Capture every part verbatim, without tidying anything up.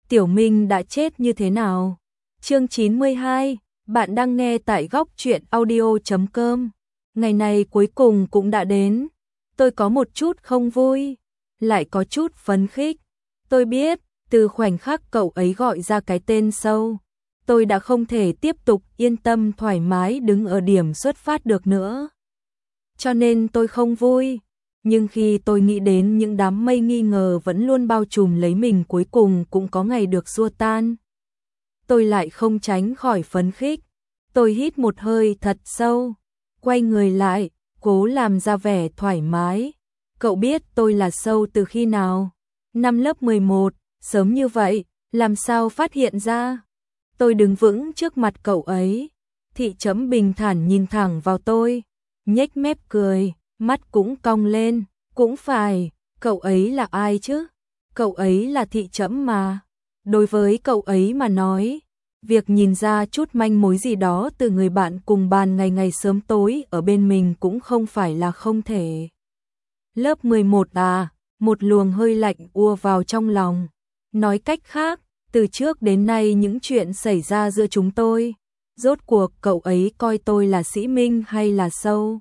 Tiểu Minh đã chết như thế nào? Chương chín mươi hai, bạn đang nghe tại góc truyện audio chấm com. Ngày này cuối cùng cũng đã đến. Tôi có một chút không vui, lại có chút phấn khích. Tôi biết, từ khoảnh khắc cậu ấy gọi ra cái tên Sâu, tôi đã không thể tiếp tục yên tâm thoải mái đứng ở điểm xuất phát được nữa. Cho nên tôi không vui. Nhưng khi tôi nghĩ đến những đám mây nghi ngờ vẫn luôn bao trùm lấy mình cuối cùng cũng có ngày được xua tan, tôi lại không tránh khỏi phấn khích. Tôi hít một hơi thật sâu, quay người lại, cố làm ra vẻ thoải mái. Cậu biết tôi là Sâu từ khi nào? Năm lớp mười một, sớm như vậy, làm sao phát hiện ra? Tôi đứng vững trước mặt cậu ấy. Thị Chấm bình thản nhìn thẳng vào tôi, nhếch mép cười, mắt cũng cong lên. Cũng phải, cậu ấy là ai chứ? Cậu ấy là Thị Chấm mà. Đối với cậu ấy mà nói, việc nhìn ra chút manh mối gì đó từ người bạn cùng bàn ngày ngày sớm tối ở bên mình cũng không phải là không thể. Lớp mười một à, một luồng hơi lạnh ùa vào trong lòng. Nói cách khác, từ trước đến nay những chuyện xảy ra giữa chúng tôi, rốt cuộc cậu ấy coi tôi là Sĩ Minh hay là Sâu?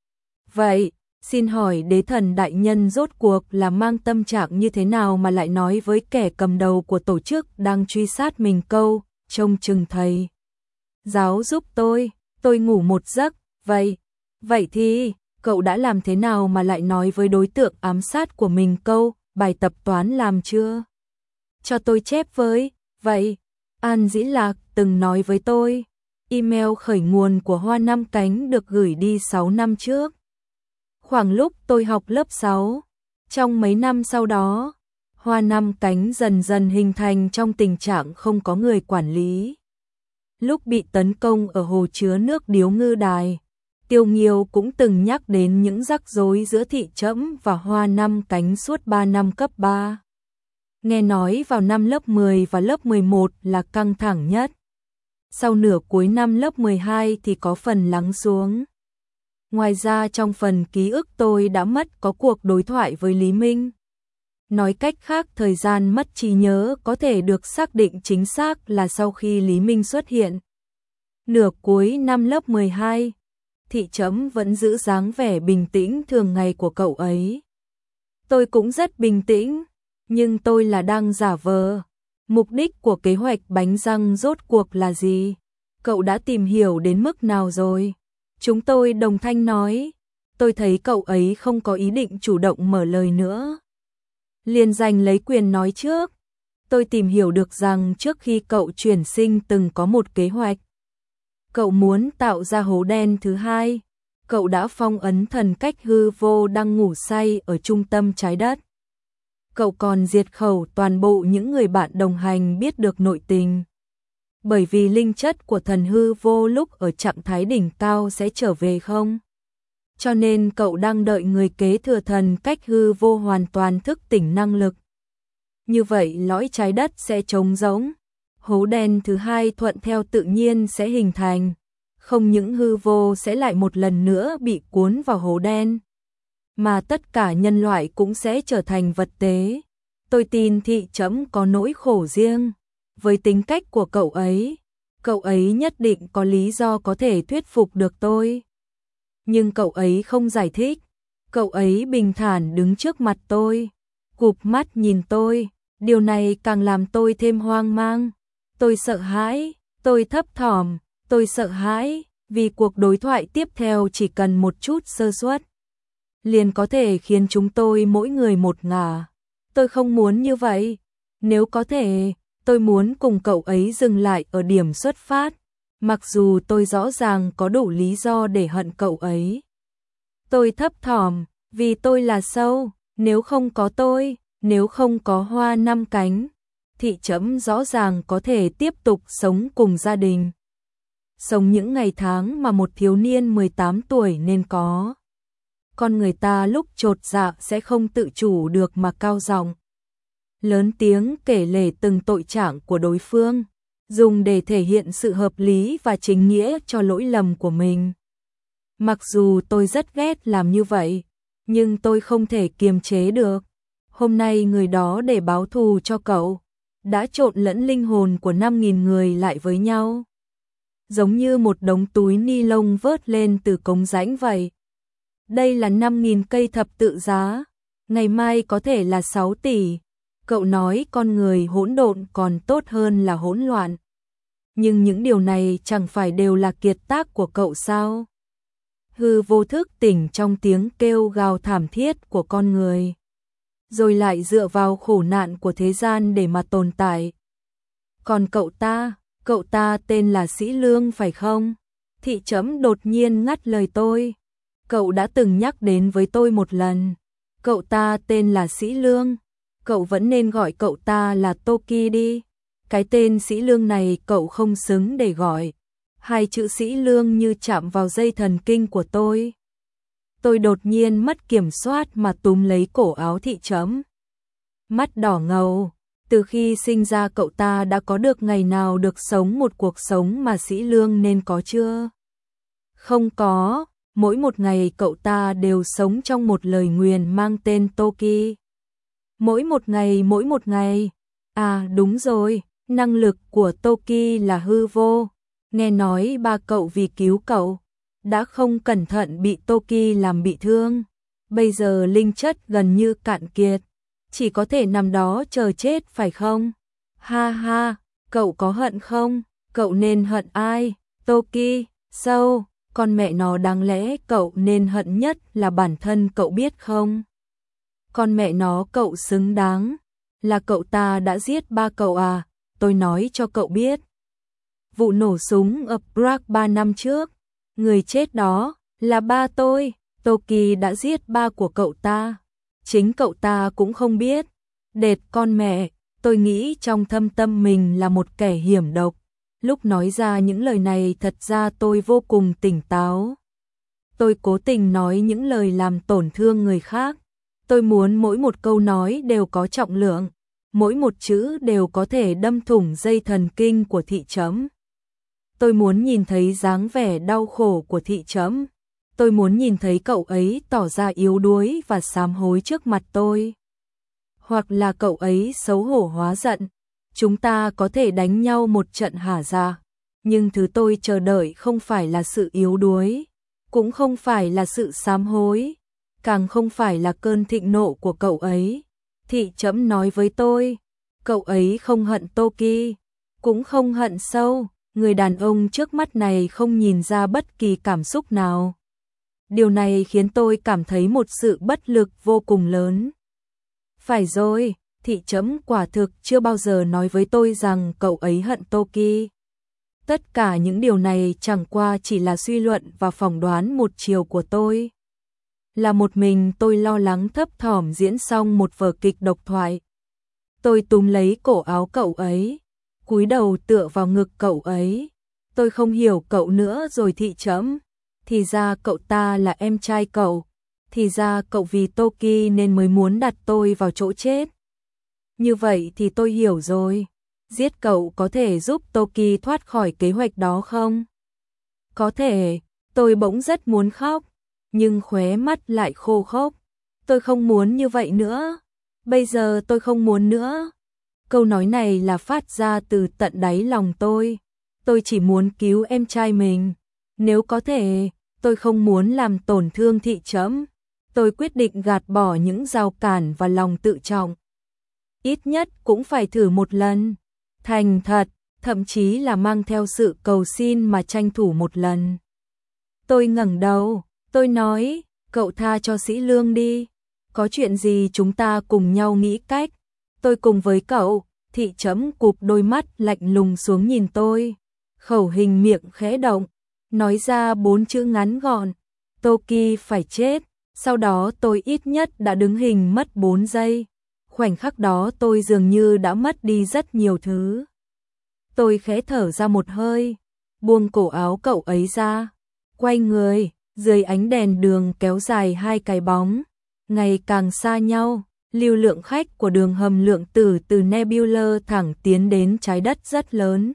Vậy, xin hỏi Đế Thần đại nhân rốt cuộc là mang tâm trạng như thế nào mà lại nói với kẻ cầm đầu của tổ chức đang truy sát mình câu, trông chừng thầy giáo giúp tôi, tôi ngủ một giấc, vậy, vậy thì, cậu đã làm thế nào mà lại nói với đối tượng ám sát của mình câu, bài tập toán làm chưa? Cho tôi chép với, vậy, An Dĩ Lạc từng nói với tôi, email khởi nguồn của Hoa Năm Cánh được gửi đi sáu năm trước. Khoảng lúc tôi học lớp sáu, trong mấy năm sau đó, Hoa Năm Cánh dần dần hình thành trong tình trạng không có người quản lý. Lúc bị tấn công ở hồ chứa nước Điếu Ngư Đài, Tiêu Nghiêu cũng từng nhắc đến những rắc rối giữa Thị Chấm và Hoa Năm Cánh suốt ba năm cấp ba. Nghe nói vào năm lớp mười và lớp mười một là căng thẳng nhất. Sau nửa cuối năm lớp mười hai thì có phần lắng xuống. Ngoài ra trong phần ký ức tôi đã mất có cuộc đối thoại với Lý Minh. Nói cách khác thời gian mất trí nhớ có thể được xác định chính xác là sau khi Lý Minh xuất hiện. Nửa cuối năm lớp mười hai, Thị Chấm vẫn giữ dáng vẻ bình tĩnh thường ngày của cậu ấy. Tôi cũng rất bình tĩnh, nhưng tôi là đang giả vờ. Mục đích của kế hoạch bánh răng rốt cuộc là gì? Cậu đã tìm hiểu đến mức nào rồi? Chúng tôi đồng thanh nói. Tôi thấy cậu ấy không có ý định chủ động mở lời nữa. Liền giành lấy quyền nói trước. Tôi tìm hiểu được rằng trước khi cậu chuyển sinh từng có một kế hoạch. Cậu muốn tạo ra hố đen thứ hai. Cậu đã phong ấn thần cách hư vô đang ngủ say ở trung tâm trái đất. Cậu còn diệt khẩu toàn bộ những người bạn đồng hành biết được nội tình. Bởi vì linh chất của thần hư vô lúc ở trạng thái đỉnh cao sẽ trở về không? Cho nên cậu đang đợi người kế thừa thần cách hư vô hoàn toàn thức tỉnh năng lực. Như vậy lõi trái đất sẽ trống rỗng. Hố đen thứ hai thuận theo tự nhiên sẽ hình thành. Không những hư vô sẽ lại một lần nữa bị cuốn vào hố đen, mà tất cả nhân loại cũng sẽ trở thành vật tế. Tôi tin Thị Chấm có nỗi khổ riêng. Với tính cách của cậu ấy, cậu ấy nhất định có lý do có thể thuyết phục được tôi. Nhưng cậu ấy không giải thích. Cậu ấy bình thản đứng trước mặt tôi, cụp mắt nhìn tôi. Điều này càng làm tôi thêm hoang mang. Tôi sợ hãi, tôi thấp thỏm, tôi sợ hãi, vì cuộc đối thoại tiếp theo chỉ cần một chút sơ suất liền có thể khiến chúng tôi mỗi người một ngả. Tôi không muốn như vậy. Nếu có thể, tôi muốn cùng cậu ấy dừng lại ở điểm xuất phát, mặc dù tôi rõ ràng có đủ lý do để hận cậu ấy. Tôi thấp thỏm, vì tôi là Sâu, nếu không có tôi, nếu không có Hoa Năm Cánh, Thị Chấm rõ ràng có thể tiếp tục sống cùng gia đình. Sống những ngày tháng mà một thiếu niên mười tám tuổi nên có. Con người ta lúc chột dạ sẽ không tự chủ được mà cao giọng, lớn tiếng kể lể từng tội trạng của đối phương, dùng để thể hiện sự hợp lý và chính nghĩa cho lỗi lầm của mình. Mặc dù tôi rất ghét làm như vậy, nhưng tôi không thể kiềm chế được. Hôm nay người đó để báo thù cho cậu, đã trộn lẫn linh hồn của năm nghìn người lại với nhau. Giống như một đống túi ni lông vớt lên từ cống rãnh vậy. Đây là năm nghìn cây thập tự giá, ngày mai có thể là sáu tỷ. Cậu nói con người hỗn độn còn tốt hơn là hỗn loạn. Nhưng những điều này chẳng phải đều là kiệt tác của cậu sao? Hư vô thức tỉnh trong tiếng kêu gào thảm thiết của con người, rồi lại dựa vào khổ nạn của thế gian để mà tồn tại. Còn cậu ta, cậu ta tên là Sĩ Lương phải không? Thị Trẫm đột nhiên ngắt lời tôi. Cậu đã từng nhắc đến với tôi một lần. Cậu ta tên là Sĩ Lương. Cậu vẫn nên gọi cậu ta là Toki đi. Cái tên Sĩ Lương này cậu không xứng để gọi. Hai chữ Sĩ Lương như chạm vào dây thần kinh của tôi. Tôi đột nhiên mất kiểm soát mà túm lấy cổ áo Thị Trẫm. Mắt đỏ ngầu. Từ khi sinh ra cậu ta đã có được ngày nào được sống một cuộc sống mà Sĩ Lương nên có chưa? Không có. Mỗi một ngày cậu ta đều sống trong một lời nguyền mang tên Toki. Mỗi một ngày, mỗi một ngày. À đúng rồi, năng lực của Toki là hư vô. Nghe nói ba cậu vì cứu cậu, đã không cẩn thận bị Toki làm bị thương. Bây giờ linh chất gần như cạn kiệt, chỉ có thể nằm đó chờ chết phải không? Ha ha, cậu có hận không? Cậu nên hận ai? Toki, sâu, con mẹ nó, đáng lẽ cậu nên hận nhất là bản thân cậu biết không? Con mẹ nó, cậu xứng đáng. Là cậu ta đã giết ba cậu à? Tôi nói cho cậu biết. Vụ nổ súng ở Prague ba năm trước, người chết đó là ba tôi. Toki đã giết ba của cậu ta. Chính cậu ta cũng không biết. Đệt con mẹ, tôi nghĩ trong thâm tâm mình là một kẻ hiểm độc. Lúc nói ra những lời này thật ra tôi vô cùng tỉnh táo. Tôi cố tình nói những lời làm tổn thương người khác. Tôi muốn mỗi một câu nói đều có trọng lượng, mỗi một chữ đều có thể đâm thủng dây thần kinh của Thị Trẫm. Tôi muốn nhìn thấy dáng vẻ đau khổ của Thị Trẫm. Tôi muốn nhìn thấy cậu ấy tỏ ra yếu đuối và sám hối trước mặt tôi. Hoặc là cậu ấy xấu hổ hóa giận. Chúng ta có thể đánh nhau một trận hả dạ. Nhưng thứ tôi chờ đợi không phải là sự yếu đuối, cũng không phải là sự sám hối, càng không phải là cơn thịnh nộ của cậu ấy. Thị Trẫm nói với tôi, cậu ấy không hận Toki, cũng không hận sâu. Người đàn ông trước mắt này không nhìn ra bất kỳ cảm xúc nào. Điều này khiến tôi cảm thấy một sự bất lực vô cùng lớn. Phải rồi, Thị Trẫm quả thực chưa bao giờ nói với tôi rằng cậu ấy hận Toki. Tất cả những điều này chẳng qua chỉ là suy luận và phỏng đoán một chiều của tôi. Là một mình tôi lo lắng thấp thỏm diễn xong một vở kịch độc thoại. Tôi túm lấy cổ áo cậu ấy, cúi đầu tựa vào ngực cậu ấy. Tôi không hiểu cậu nữa rồi Thị Trẫm. Thì ra cậu ta là em trai cậu. Thì ra cậu vì Toki nên mới muốn đặt tôi vào chỗ chết. Như vậy thì tôi hiểu rồi. Giết cậu có thể giúp Toki thoát khỏi kế hoạch đó không? Có thể. Tôi bỗng rất muốn khóc, nhưng khóe mắt lại khô khốc. Tôi không muốn như vậy nữa. Bây giờ tôi không muốn nữa. Câu nói này là phát ra từ tận đáy lòng tôi. Tôi chỉ muốn cứu em trai mình. Nếu có thể, tôi không muốn làm tổn thương Thị Trẫm. Tôi quyết định gạt bỏ những rào cản và lòng tự trọng. Ít nhất cũng phải thử một lần. Thành thật, thậm chí là mang theo sự cầu xin mà tranh thủ một lần. Tôi ngẩng đầu, tôi nói, cậu tha cho Sĩ Lương đi. Có chuyện gì chúng ta cùng nhau nghĩ cách. Tôi cùng với cậu. Thị Trẫm cụp đôi mắt lạnh lùng xuống nhìn tôi. Khẩu hình miệng khẽ động, nói ra bốn chữ ngắn gọn. Toki phải chết. Sau đó tôi ít nhất đã đứng hình mất bốn giây. Khoảnh khắc đó tôi dường như đã mất đi rất nhiều thứ. Tôi khẽ thở ra một hơi, buông cổ áo cậu ấy ra, quay người, dưới ánh đèn đường kéo dài hai cái bóng, ngày càng xa nhau. Lưu lượng khách của đường hầm lượng tử từ Nebula thẳng tiến đến trái đất rất lớn.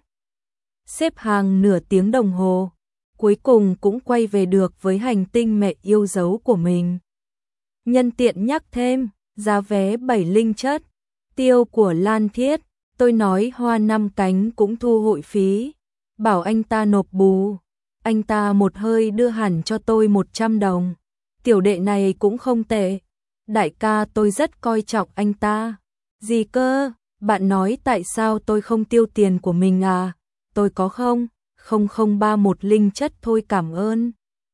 Xếp hàng nửa tiếng đồng hồ, cuối cùng cũng quay về được với hành tinh mẹ yêu dấu của mình. Nhân tiện nhắc thêm, giá vé bảy linh chất, tiêu của Lan Thiết, Tôi nói hoa năm cánh cũng thu hội phí, bảo anh ta nộp bù. Anh ta một hơi đưa hẳn cho tôi một trăm đồng. Tiểu đệ này cũng không tệ. Đại ca, tôi rất coi trọng anh ta. Gì cơ? Bạn nói tại sao tôi không tiêu tiền của mình à? Tôi có không? Không không ba một linh chất thôi, cảm ơn.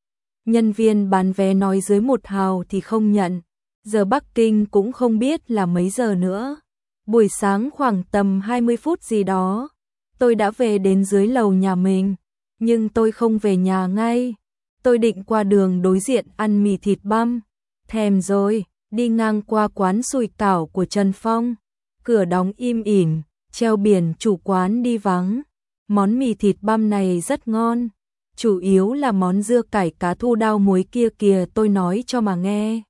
Nhân viên bán vé nói dưới một hào thì không nhận. Giờ Bắc Kinh cũng không biết là mấy giờ nữa. Buổi sáng khoảng tầm hai mươi phút gì đó, tôi đã về đến dưới lầu nhà mình. Nhưng tôi không về nhà ngay. Tôi định qua đường đối diện ăn mì thịt băm. Thèm rồi, đi ngang qua quán sủi cảo của Trần Phong. Cửa đóng im ỉm, treo biển chủ quán đi vắng. Món mì thịt băm này rất ngon. Chủ yếu là món dưa cải cá thu đao muối kia kìa, tôi nói cho mà nghe.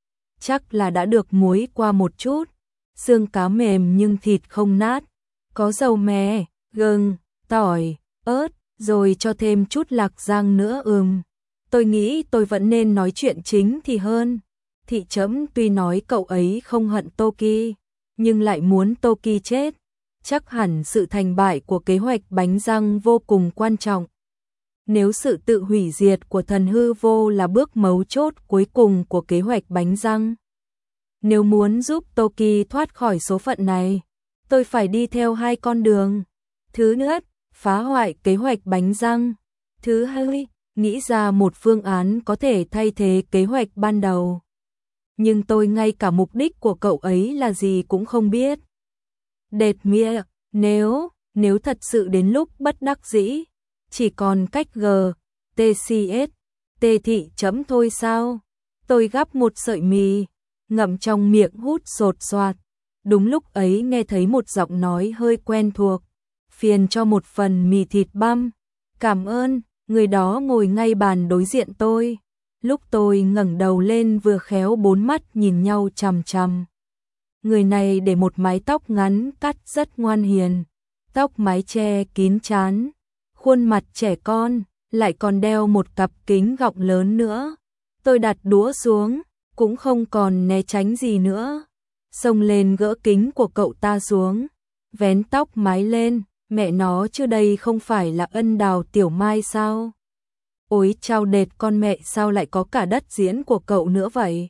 Chắc là đã được muối qua một chút. Xương cá mềm nhưng thịt không nát. Có dầu mè, gừng, tỏi, ớt, rồi cho thêm chút lạc rang nữa. Ừm, tôi nghĩ tôi vẫn nên nói chuyện chính thì hơn. Thị Trẫm tuy nói cậu ấy không hận Toki, nhưng lại muốn Toki chết. Chắc hẳn sự thành bại của kế hoạch bánh răng vô cùng quan trọng. Nếu sự tự hủy diệt của thần hư vô là bước mấu chốt cuối cùng của kế hoạch bánh răng. Nếu muốn giúp Toki thoát khỏi số phận này, tôi phải đi theo hai con đường. Thứ nhất, phá hoại kế hoạch bánh răng. Thứ hai, nghĩ ra một phương án có thể thay thế kế hoạch ban đầu. Nhưng tôi ngay cả mục đích của cậu ấy là gì cũng không biết. Đệt mía, nếu, nếu thật sự đến lúc bất đắc dĩ, chỉ còn cách G, T C S, T Thị Trẫm thôi sao? Tôi gắp một sợi mì, ngậm trong miệng hút sột soạt. Đúng lúc ấy nghe thấy một giọng nói hơi quen thuộc. Phiền cho một phần mì thịt băm. Cảm ơn. Người đó ngồi ngay bàn đối diện tôi. Lúc tôi ngẩng đầu lên vừa khéo bốn mắt nhìn nhau chằm chằm. Người này để một mái tóc ngắn cắt rất ngoan hiền. Tóc mái che kín trán. Khuôn mặt trẻ con, lại còn đeo một cặp kính gọng lớn nữa. Tôi đặt đũa xuống, cũng không còn né tránh gì nữa. Xông lên gỡ kính của cậu ta xuống, vén tóc mái lên. Mẹ nó, chứ đây không phải là Ân Đào Tiểu Mai sao? Ôi chao đệt, con mẹ sao lại có cả đất diễn của cậu nữa vậy?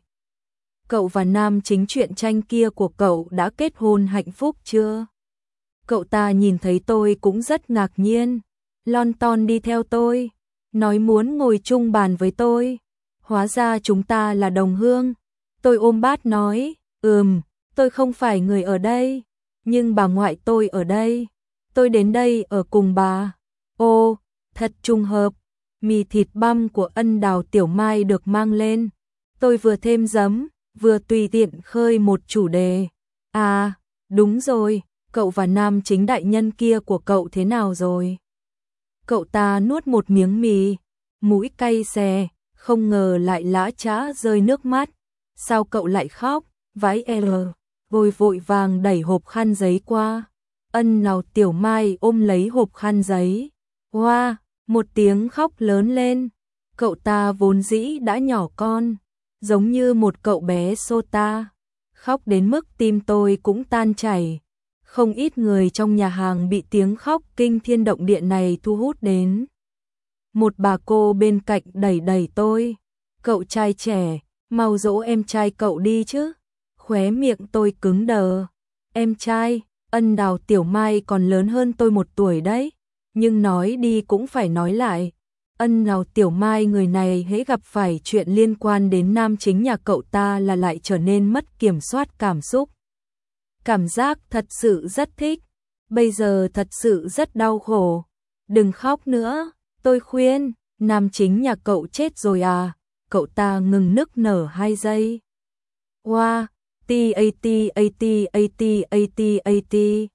Cậu và nam chính truyện tranh kia của cậu đã kết hôn hạnh phúc chưa? Cậu ta nhìn thấy tôi cũng rất ngạc nhiên, lon ton đi theo tôi, nói muốn ngồi chung bàn với tôi. Hóa ra chúng ta là đồng hương. Tôi ôm bát nói, ừm, tôi không phải người ở đây, nhưng bà ngoại tôi ở đây. Tôi đến đây ở cùng bà. Ô, thật trùng hợp. Mì thịt băm của Ân Đào Tiểu Mai được mang lên. Tôi vừa thêm giấm, vừa tùy tiện khơi một chủ đề. À, đúng rồi, cậu và nam chính đại nhân kia của cậu thế nào rồi? Cậu ta nuốt một miếng mì, mũi cay xè, không ngờ lại lã chã rơi nước mắt. Sao cậu lại khóc? Vãi L, vội vội vàng đẩy hộp khăn giấy qua. Ân Đào Tiểu Mai ôm lấy hộp khăn giấy. Hoa, wow, một tiếng khóc lớn lên. Cậu ta vốn dĩ đã nhỏ con, giống như một cậu bé sota. Khóc đến mức tim tôi cũng tan chảy. Không ít người trong nhà hàng bị tiếng khóc kinh thiên động địa này thu hút đến. Một bà cô bên cạnh đẩy đẩy tôi. Cậu trai trẻ, mau dỗ em trai cậu đi chứ. Khóe miệng tôi cứng đờ. Em trai, Ân Đào Tiểu Mai còn lớn hơn tôi một tuổi đấy. Nhưng nói đi cũng phải nói lại. Ân Đào Tiểu Mai người này hễ gặp phải chuyện liên quan đến nam chính nhà cậu ta là lại trở nên mất kiểm soát cảm xúc. Cảm giác thật sự rất thích. Bây giờ thật sự rất đau khổ. Đừng khóc nữa, tôi khuyên. Nam chính nhà cậu chết rồi à? Cậu ta ngừng nức nở hai giây. Wow, ti a ti a ti a ti a ti a ti.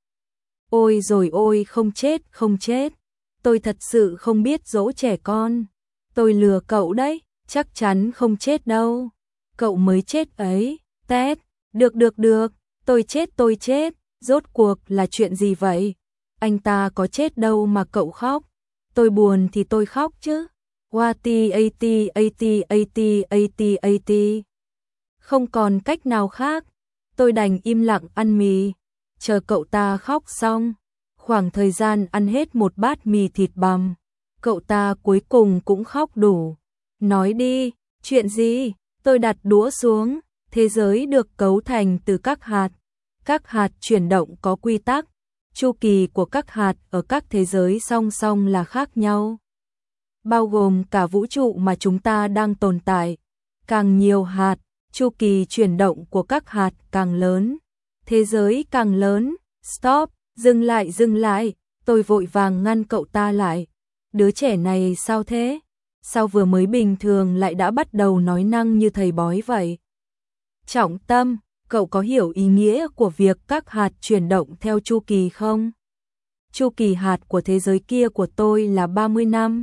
Ôi rồi ôi, không chết, không chết. Tôi thật sự không biết dỗ trẻ con. Tôi lừa cậu đấy, chắc chắn không chết đâu. Cậu mới chết ấy, tét. Được được được, tôi chết tôi chết. Rốt cuộc là chuyện gì vậy? Anh ta có chết đâu mà cậu khóc. Tôi buồn thì tôi khóc chứ. Wa ti a ti a ti a ti a ti a ti. Không còn cách nào khác. Tôi đành im lặng ăn mì. chờ cậu ta khóc xong, khoảng thời gian ăn hết một bát mì thịt bằm, cậu ta cuối cùng cũng khóc đủ. Nói đi, chuyện gì? Tôi đặt đũa xuống. Thế giới được cấu thành từ các hạt. Các hạt chuyển động có quy tắc. Chu kỳ của các hạt ở các thế giới song song là khác nhau, bao gồm cả vũ trụ mà chúng ta đang tồn tại. Càng nhiều hạt, chu kỳ chuyển động của các hạt càng lớn, thế giới càng lớn. Stop, dừng lại dừng lại, tôi vội vàng ngăn cậu ta lại. Đứa trẻ này sao thế? Sao vừa mới bình thường lại đã bắt đầu nói năng như thầy bói vậy? Trọng tâm, cậu có hiểu ý nghĩa của việc các hạt chuyển động theo chu kỳ không? Chu kỳ hạt của thế giới kia của tôi là ba mươi năm.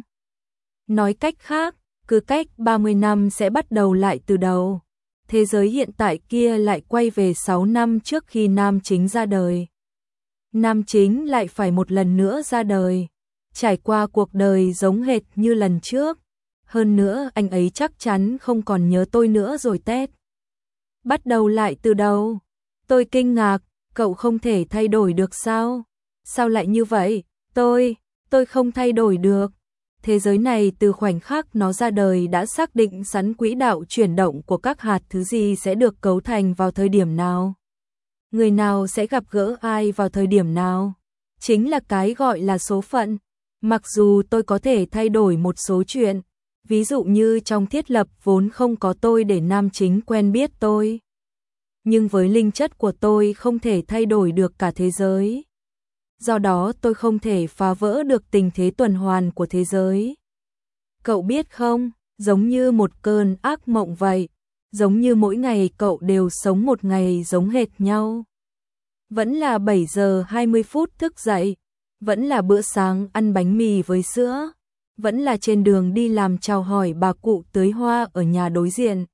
Nói cách khác, cứ cách ba mươi năm sẽ bắt đầu lại từ đầu. Thế giới hiện tại kia lại quay về sáu năm trước khi nam chính ra đời. Nam chính lại phải một lần nữa ra đời, trải qua cuộc đời giống hệt như lần trước. Hơn nữa anh ấy chắc chắn không còn nhớ tôi nữa rồi tét. Bắt đầu lại từ đầu. Tôi kinh ngạc, cậu không thể thay đổi được sao? Sao lại như vậy? Tôi, tôi không thay đổi được. Thế giới này từ khoảnh khắc nó ra đời đã xác định sẵn quỹ đạo chuyển động của các hạt, thứ gì sẽ được cấu thành vào thời điểm nào. Người nào sẽ gặp gỡ ai vào thời điểm nào. Chính là cái gọi là số phận. Mặc dù tôi có thể thay đổi một số chuyện, ví dụ như trong thiết lập vốn không có tôi để nam chính quen biết tôi. Nhưng với linh chất của tôi không thể thay đổi được cả thế giới. Do đó tôi không thể phá vỡ được tình thế tuần hoàn của thế giới. Cậu biết không, giống như một cơn ác mộng vậy. Giống như mỗi ngày cậu đều sống một ngày giống hệt nhau. Vẫn là bảy giờ hai mươi phút thức dậy. Vẫn là bữa sáng ăn bánh mì với sữa. Vẫn là trên đường đi làm chào hỏi bà cụ tưới hoa ở nhà đối diện.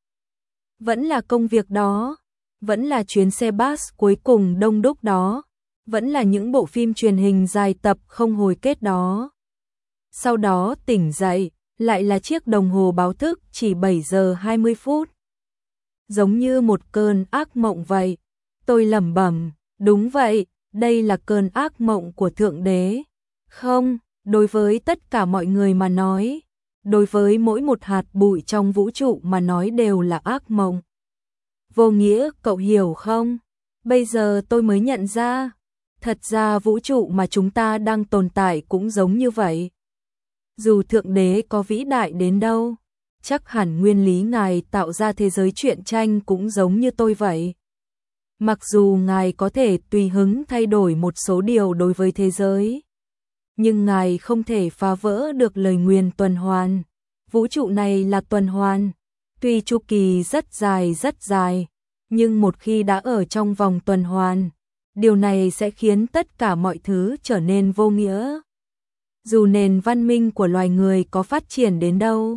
Vẫn là công việc đó. Vẫn là chuyến xe bus cuối cùng đông đúc đó. Vẫn là những bộ phim truyền hình dài tập không hồi kết đó. Sau đó tỉnh dậy, lại là chiếc đồng hồ báo thức chỉ bảy giờ hai mươi phút. Giống như một cơn ác mộng vậy. Tôi lẩm bẩm, đúng vậy, đây là cơn ác mộng của Thượng Đế. Không, đối với tất cả mọi người mà nói, đối với mỗi một hạt bụi trong vũ trụ mà nói đều là ác mộng. Vô nghĩa, cậu hiểu không? Bây giờ tôi mới nhận ra, thật ra vũ trụ mà chúng ta đang tồn tại cũng giống như vậy. Dù Thượng Đế có vĩ đại đến đâu, chắc hẳn nguyên lý Ngài tạo ra thế giới truyện tranh cũng giống như tôi vậy. Mặc dù Ngài có thể tùy hứng thay đổi một số điều đối với thế giới, nhưng Ngài không thể phá vỡ được lời nguyền tuần hoàn. Vũ trụ này là tuần hoàn, tuy chu kỳ rất dài rất dài, nhưng một khi đã ở trong vòng tuần hoàn, điều này sẽ khiến tất cả mọi thứ trở nên vô nghĩa. Dù nền văn minh của loài người có phát triển đến đâu.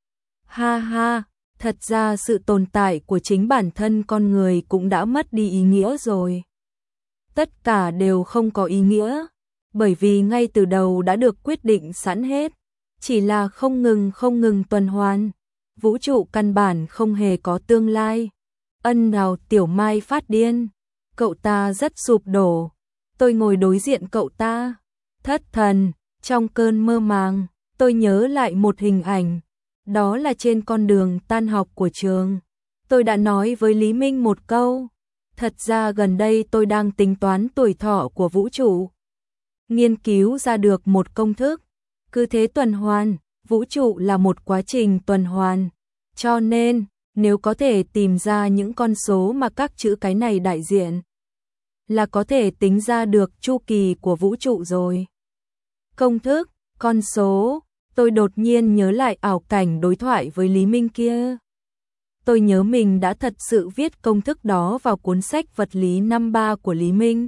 Ha ha, thật ra sự tồn tại của chính bản thân con người cũng đã mất đi ý nghĩa rồi. Tất cả đều không có ý nghĩa, bởi vì ngay từ đầu đã được quyết định sẵn hết, chỉ là không ngừng không ngừng tuần hoàn. Vũ trụ căn bản không hề có tương lai. Ân nào Tiểu Mai phát điên. Cậu ta rất sụp đổ. Tôi ngồi đối diện cậu ta, thất thần. Trong cơn mơ màng, tôi nhớ lại một hình ảnh. Đó là trên con đường tan học của trường. Tôi đã nói với Lý Minh một câu. Thật ra gần đây tôi đang tính toán tuổi thọ của vũ trụ. Nghiên cứu ra được một công thức. Cứ thế tuần hoàn, vũ trụ là một quá trình tuần hoàn. Cho nên, nếu có thể tìm ra những con số mà các chữ cái này đại diện, là có thể tính ra được chu kỳ của vũ trụ rồi. Công thức, con số, tôi đột nhiên nhớ lại ảo cảnh đối thoại với Lý Minh kia. Tôi nhớ mình đã thật sự viết công thức đó vào cuốn sách vật lý năm ba của Lý Minh.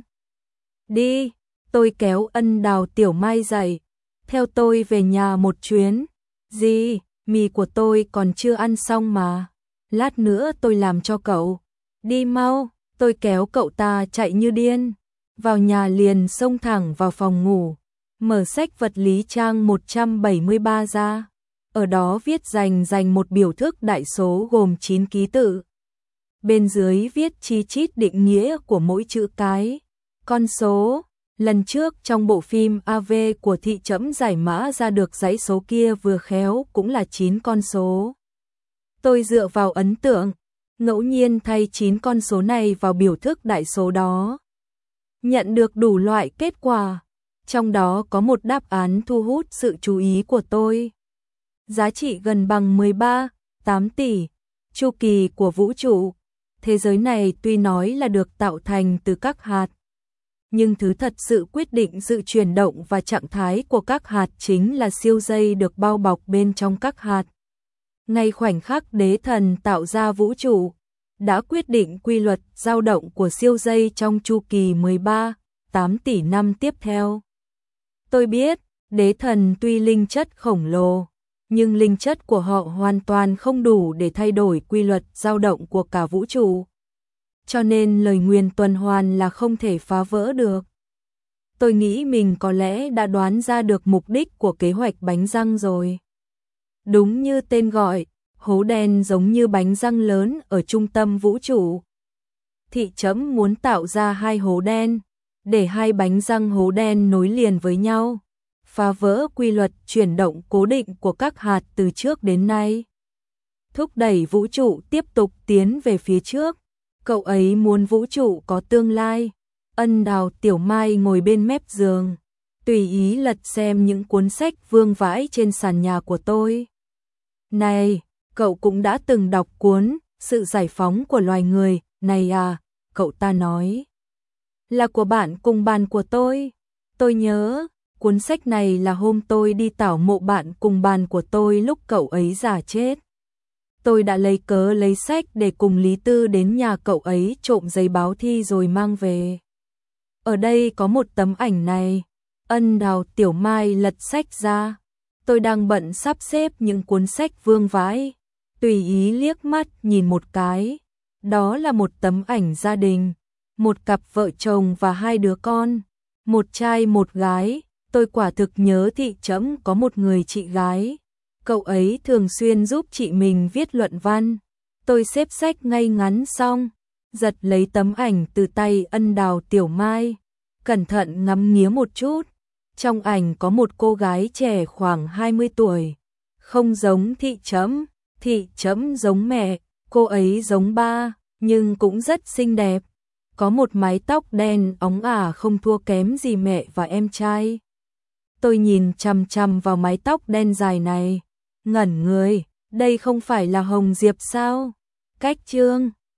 Đi, tôi kéo Ân Đào Tiểu Mai dậy, theo tôi về nhà một chuyến. Gì, mì của tôi còn chưa ăn xong mà, lát nữa tôi làm cho cậu. Đi mau, tôi kéo cậu ta chạy như điên, vào nhà liền xông thẳng vào phòng ngủ. Mở sách vật lý trang một trăm bảy mươi ba ra, ở đó viết rành rành một biểu thức đại số gồm chín ký tự. Bên dưới viết chi chít định nghĩa của mỗi chữ cái. Con số, lần trước trong bộ phim a vê của thị trẫm giải mã ra được dãy số kia vừa khéo cũng là chín con số. Tôi dựa vào ấn tượng, ngẫu nhiên thay chín con số này vào biểu thức đại số đó. Nhận được đủ loại kết quả, trong đó có một đáp án thu hút sự chú ý của tôi. Giá trị gần bằng mười ba phẩy tám tỷ, chu kỳ của vũ trụ. Thế giới này tuy nói là được tạo thành từ các hạt, nhưng thứ thật sự quyết định sự chuyển động và trạng thái của các hạt chính là siêu dây được bao bọc bên trong các hạt. Ngay khoảnh khắc đế thần tạo ra vũ trụ, đã quyết định quy luật dao động của siêu dây trong chu kỳ mười ba phẩy tám tỷ năm tiếp theo. Tôi biết, đế thần tuy linh chất khổng lồ, nhưng linh chất của họ hoàn toàn không đủ để thay đổi quy luật dao động của cả vũ trụ. Cho nên lời nguyền tuần hoàn là không thể phá vỡ được. Tôi nghĩ mình có lẽ đã đoán ra được mục đích của kế hoạch bánh răng rồi. Đúng như tên gọi, hố đen giống như bánh răng lớn ở trung tâm vũ trụ. Thị trẫm muốn tạo ra hai hố đen, để hai bánh răng hố đen nối liền với nhau, phá vỡ quy luật chuyển động cố định của các hạt từ trước đến nay. Thúc đẩy vũ trụ tiếp tục tiến về phía trước. Cậu ấy muốn vũ trụ có tương lai. Ân Đào Tiểu Mai ngồi bên mép giường, tùy ý lật xem những cuốn sách vương vãi trên sàn nhà của tôi. Này, cậu cũng đã từng đọc cuốn Sự giải phóng của loài người, này à, cậu ta nói. Là của bạn cùng bàn của tôi. Tôi nhớ, cuốn sách này là hôm tôi đi tảo mộ bạn cùng bàn của tôi lúc cậu ấy già chết. Tôi đã lấy cớ lấy sách để cùng Lý Tư đến nhà cậu ấy trộm giấy báo thi rồi mang về. Ở đây có một tấm ảnh này. Ân Đào Tiểu Mai lật sách ra. Tôi đang bận sắp xếp những cuốn sách vương vãi, tùy ý liếc mắt nhìn một cái. Đó là một tấm ảnh gia đình, một cặp vợ chồng và hai đứa con, một trai một gái. Tôi quả thực nhớ thị trẫm có một người chị gái. Cậu ấy thường xuyên giúp chị mình viết luận văn. Tôi xếp sách ngay ngắn xong, giật lấy tấm ảnh từ tay Ân Đào Tiểu Mai, cẩn thận ngắm nghía một chút. Trong ảnh có một cô gái trẻ khoảng hai mươi tuổi, không giống thị trẫm, thị trẫm giống mẹ, cô ấy giống ba, nhưng cũng rất xinh đẹp. Có một mái tóc đen óng ả không thua kém gì mẹ và em trai. Tôi nhìn chằm chằm vào mái tóc đen dài này, ngẩn người, đây không phải là Hồng Diệp sao? Cách chương